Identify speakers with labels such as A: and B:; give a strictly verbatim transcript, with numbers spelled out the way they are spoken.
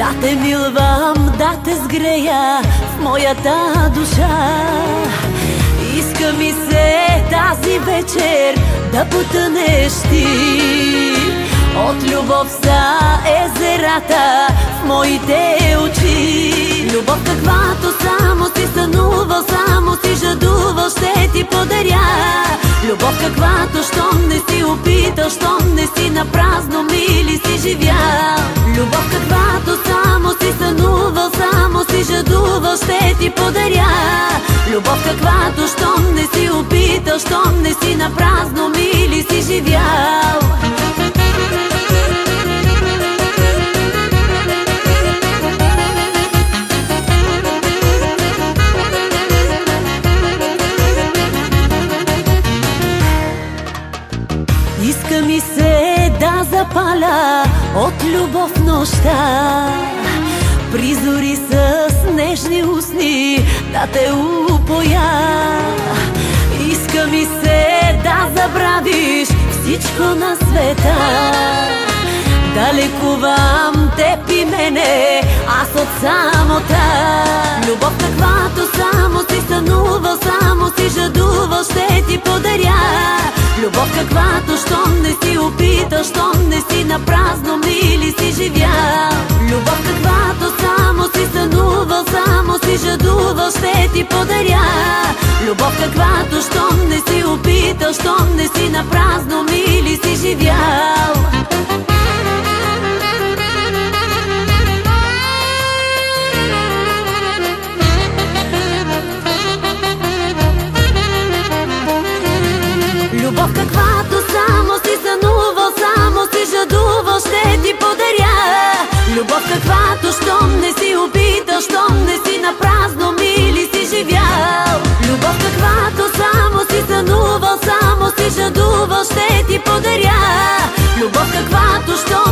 A: Да те милвам, да те сгрея в моята душа. Иска ми се тази вечер да потънеш ти. От любов са езерата в моите очи. Любов каквато само си сънувал, само си жадувал, ще ти подаря. Любов каквато, щом не си опитал, щом не си напразно мили си живял. Любов каквато само си сънувал, само си жадувал, ще ти подаря. Любов каквато, щом не си опитал, щом не си напразно мили си живял. Иска ми се да запаля от любов нощта, призори с нежни устни да те упоя. Иска ми се да забравиш всичко на света, да лекувам теб и мене, аз от самота. Любов каквато само си сънувал, само си жадувал, ще ти подаря. Любов каквато, щом не си опитал, щом не си напразно мили си живял. Любов каквато само си сънувал, само си жадувал, ще ти подаря. Любов каквато, щом не си опитал, щом не си напразно мили си живял. Любов каквато само си сънувал, само си жадувал, ще ти подаря. Любов каквато, щом не си опитал, щом не си напразно мили си живял. Любов каквато само си сънувал, само си жадувал, ще ти подаря. Любов каквато, щом